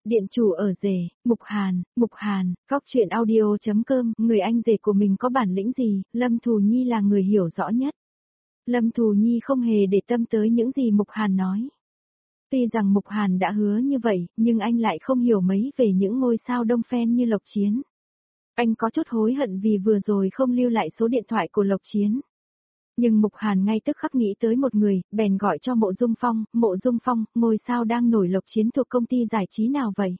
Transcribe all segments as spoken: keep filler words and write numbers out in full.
Điện chủ ở rể, Mục Hàn, Mục Hàn, góc chuyện audio.com, người anh rể của mình có bản lĩnh gì, Lâm Thù Nhi là người hiểu rõ nhất. Lâm Thù Nhi không hề để tâm tới những gì Mục Hàn nói. Tuy rằng Mục Hàn đã hứa như vậy, nhưng anh lại không hiểu mấy về những ngôi sao đông phen như Lộc Chiến. Anh có chút hối hận vì vừa rồi không lưu lại số điện thoại của Lộc Chiến. Nhưng Mục Hàn ngay tức khắc nghĩ tới một người, bèn gọi cho Mộ Dung Phong, Mộ Dung Phong, ngôi sao đang nổi Lộc Chiến thuộc công ty giải trí nào vậy?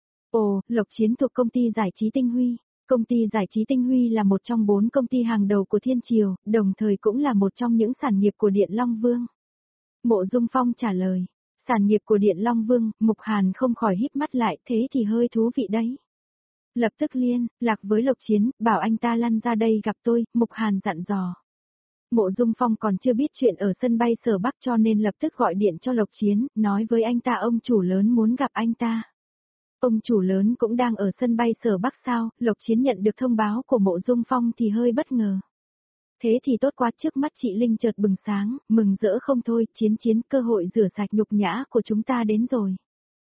Ồ, Lộc Chiến thuộc công ty giải trí Tinh Huy. Công ty giải trí Tinh Huy là một trong bốn công ty hàng đầu của Thiên Triều, đồng thời cũng là một trong những sản nghiệp của Điện Long Vương. Mộ Dung Phong trả lời, sản nghiệp của Điện Long Vương, Mục Hàn không khỏi híp mắt lại, thế thì hơi thú vị đấy. Lập tức liên lạc với Lộc Chiến, bảo anh ta lăn ra đây gặp tôi, Mục Hàn dặn dò. Mộ Dung Phong còn chưa biết chuyện ở sân bay Sở Bắc cho nên lập tức gọi điện cho Lộc Chiến, nói với anh ta ông chủ lớn muốn gặp anh ta. Ông chủ lớn cũng đang ở sân bay Sở Bắc sao? Lộc Chiến nhận được thông báo của Mộ Dung Phong thì hơi bất ngờ. Thế thì tốt quá, trước mắt chị Linh chợt bừng sáng, mừng rỡ không thôi, Chiến Chiến, cơ hội rửa sạch nhục nhã của chúng ta đến rồi.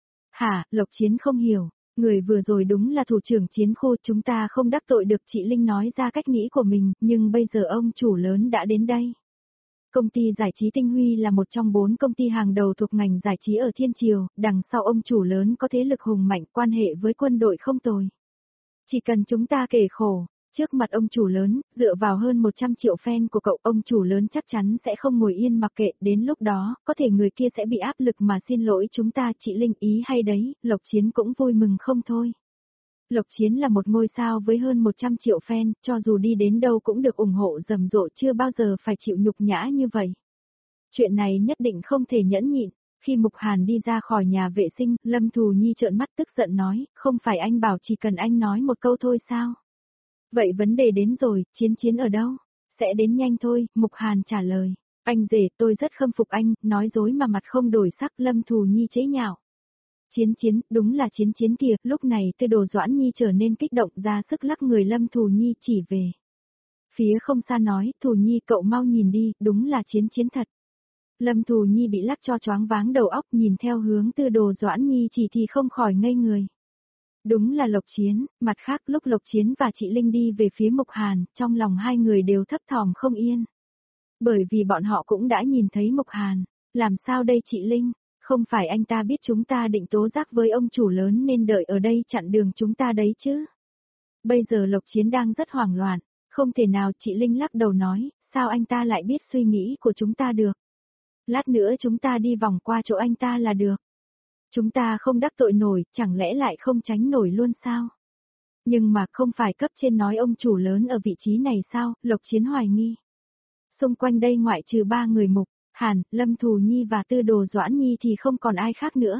Hả, Lộc Chiến không hiểu. Người vừa rồi đúng là thủ trưởng chiến khu, chúng ta không đắc tội được, chị Linh nói ra cách nghĩ của mình, nhưng bây giờ ông chủ lớn đã đến đây. Công ty giải trí Tinh Huy là một trong bốn công ty hàng đầu thuộc ngành giải trí ở Thiên Triều, đằng sau ông chủ lớn có thế lực hùng mạnh, quan hệ với quân đội không tồi. Chỉ cần chúng ta kể khổ, trước mặt ông chủ lớn, dựa vào hơn một trăm triệu fan của cậu, ông chủ lớn chắc chắn sẽ không ngồi yên mặc kệ, đến lúc đó, có thể người kia sẽ bị áp lực mà xin lỗi chúng ta, chị Linh ý hay đấy, Lộc Chiến cũng vui mừng không thôi. Lộc Chiến là một ngôi sao với hơn một trăm triệu fan, cho dù đi đến đâu cũng được ủng hộ rầm rộ, chưa bao giờ phải chịu nhục nhã như vậy. Chuyện này nhất định không thể nhẫn nhịn. Khi Mục Hàn đi ra khỏi nhà vệ sinh, Lâm Thù Nhi trợn mắt tức giận nói, không phải anh bảo chỉ cần anh nói một câu thôi sao? Vậy vấn đề đến rồi, Chiến Chiến ở đâu? Sẽ đến nhanh thôi, Mục Hàn trả lời. Anh rể, tôi rất khâm phục anh, nói dối mà mặt không đổi sắc, Lâm Thù Nhi chế nhạo. Chiến Chiến, đúng là Chiến Chiến kìa, lúc này Tư Đồ Doãn Nhi trở nên kích động, ra sức lắc người Lâm Thù Nhi chỉ về. Phía không xa nói, Thù Nhi cậu mau nhìn đi, đúng là Chiến Chiến thật. Lâm Thù Nhi bị lắc cho choáng váng đầu óc, nhìn theo hướng Tư Đồ Doãn Nhi chỉ thì không khỏi ngây người. Đúng là Lộc Chiến, mặt khác lúc Lộc Chiến và chị Linh đi về phía Mục Hàn, trong lòng hai người đều thấp thỏm không yên. Bởi vì bọn họ cũng đã nhìn thấy Mục Hàn, làm sao đây chị Linh, không phải anh ta biết chúng ta định tố giác với ông chủ lớn nên đợi ở đây chặn đường chúng ta đấy chứ. Bây giờ Lộc Chiến đang rất hoảng loạn, không thể nào, chị Linh lắc đầu nói, sao anh ta lại biết suy nghĩ của chúng ta được. Lát nữa chúng ta đi vòng qua chỗ anh ta là được. Chúng ta không đắc tội nổi, chẳng lẽ lại không tránh nổi luôn sao? Nhưng mà không phải cấp trên nói ông chủ lớn ở vị trí này sao, Lộc Chiến hoài nghi. Xung quanh đây ngoại trừ ba người Mục Hàn, Lâm Thù Nhi và Tư Đồ Doãn Nhi thì không còn ai khác nữa.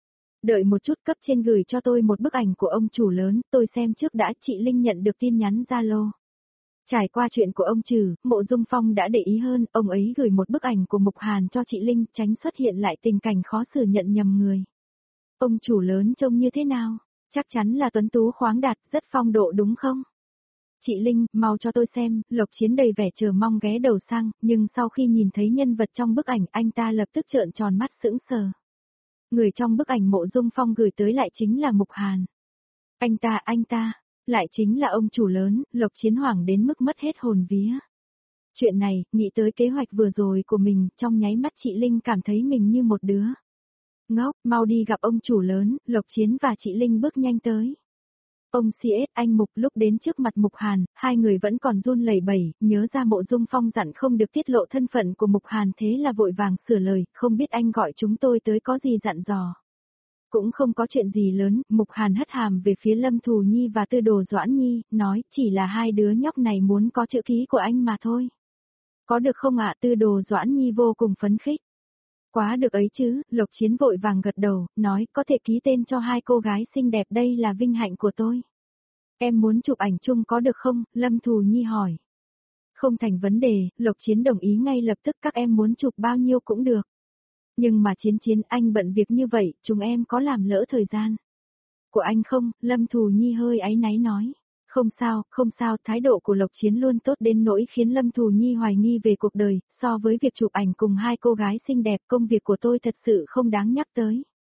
Đợi một chút, cấp trên gửi cho tôi một bức ảnh của ông chủ lớn, tôi xem trước đã, chị Linh nhận được tin nhắn Zalo. Trải qua chuyện của ông Trừ, Mộ Dung Phong đã để ý hơn, ông ấy gửi một bức ảnh của Mục Hàn cho chị Linh, tránh xuất hiện lại tình cảnh khó xử nhận nhầm người. Ông chủ lớn trông như thế nào? Chắc chắn là tuấn tú khoáng đạt, rất phong độ đúng không? Chị Linh, mau cho tôi xem, Lộc Chiến đầy vẻ chờ mong ghé đầu sang, nhưng sau khi nhìn thấy nhân vật trong bức ảnh, anh ta lập tức trợn tròn mắt sững sờ. Người trong bức ảnh Mộ Dung Phong gửi tới lại chính là Mục Hàn. Anh ta, anh ta, lại chính là ông chủ lớn, Lộc Chiến hoảng đến mức mất hết hồn vía. Chuyện này, nghĩ tới kế hoạch vừa rồi của mình, trong nháy mắt chị Linh cảm thấy mình như một đứa ngốc, mau đi gặp ông chủ lớn, Lộc Chiến và chị Linh bước nhanh tới. Ông xê ét anh Mục lúc đến trước mặt Mục Hàn, hai người vẫn còn run lẩy bẩy, nhớ ra Mộ Dung Phong dặn không được tiết lộ thân phận của Mục Hàn, thế là vội vàng sửa lời, không biết anh gọi chúng tôi tới có gì dặn dò. Cũng không có chuyện gì lớn, Mục Hàn hất hàm về phía Lâm Thù Nhi và Tư Đồ Doãn Nhi, nói chỉ là hai đứa nhóc này muốn có chữ ký của anh mà thôi. Có được không ạ? Tư Đồ Doãn Nhi vô cùng phấn khích. Quá được ấy chứ, Lộc Chiến vội vàng gật đầu, nói có thể ký tên cho hai cô gái xinh đẹp, đây là vinh hạnh của tôi. Em muốn chụp ảnh chung có được không? Lâm Thù Nhi hỏi. Không thành vấn đề, Lộc Chiến đồng ý ngay lập tức, các em muốn chụp bao nhiêu cũng được. Nhưng mà Chiến Chiến, anh bận việc như vậy, chúng em có làm lỡ thời gian của anh không? Lâm Thù Nhi hơi áy náy nói. Không sao, không sao, thái độ của Lộc Chiến luôn tốt đến nỗi khiến Lâm Thù Nhi hoài nghi về cuộc đời, so với việc chụp ảnh cùng hai cô gái xinh đẹp, công việc của tôi thật sự không đáng nhắc tới.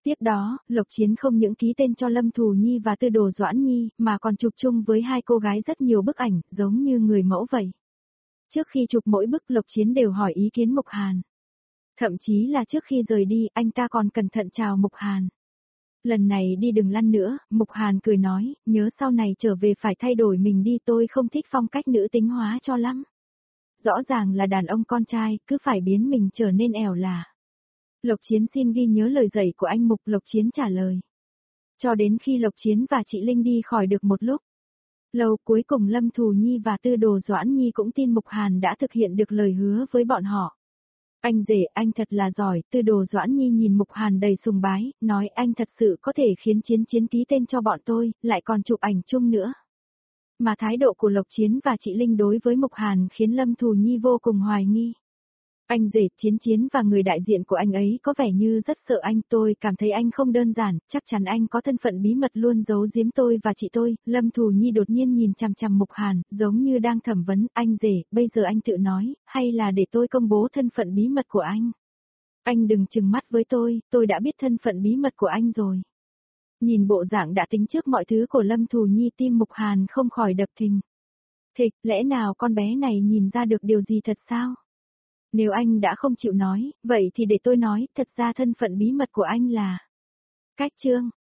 Tiếp đó, Lộc Chiến không những ký tên cho Lâm Thù Nhi và Tư Đồ Doãn Nhi, mà còn chụp chung với hai cô gái rất nhiều bức ảnh, giống như người mẫu vậy. Trước khi chụp mỗi bức Lộc Chiến đều hỏi ý kiến Mục Hàn. Thậm chí là trước khi rời đi, anh ta còn cẩn thận chào Mục Hàn. Lần này đi đừng lăn nữa, Mục Hàn cười nói, nhớ sau này trở về phải thay đổi mình đi, tôi không thích phong cách nữ tính hóa cho lắm. Rõ ràng là đàn ông con trai, cứ phải biến mình trở nên ẻo là. Lộc Chiến xin ghi nhớ lời dạy của anh Mục, Lộc Chiến trả lời. Cho đến khi Lộc Chiến và chị Linh đi khỏi được một lúc. Lâu cuối cùng Lâm Thù Nhi và Tư Đồ Doãn Nhi cũng tin Mục Hàn đã thực hiện được lời hứa với bọn họ. Anh rể, anh thật là giỏi, Tư Đồ Doãn Nhi nhìn Mục Hàn đầy sùng bái, nói anh thật sự có thể khiến Chiến Chiến ký tên cho bọn tôi, lại còn chụp ảnh chung nữa. Mà thái độ của Lộc Chiến và chị Linh đối với Mục Hàn khiến Lâm Thù Nhi vô cùng hoài nghi. Anh rể, Chiến Chiến và người đại diện của anh ấy có vẻ như rất sợ anh, tôi cảm thấy anh không đơn giản, chắc chắn anh có thân phận bí mật luôn giấu giếm tôi và chị tôi. Lâm Thù Nhi đột nhiên nhìn chằm chằm Mục Hàn, giống như đang thẩm vấn, anh rể, bây giờ anh tự nói, hay là để tôi công bố thân phận bí mật của anh? Anh đừng trừng mắt với tôi, tôi đã biết thân phận bí mật của anh rồi. Nhìn bộ dạng đã tính trước mọi thứ của Lâm Thù Nhi, tim Mục Hàn không khỏi đập thình. Thịch, lẽ nào con bé này nhìn ra được điều gì thật sao? Nếu anh đã không chịu nói, vậy thì để tôi nói, thật ra thân phận bí mật của anh là... Cách chương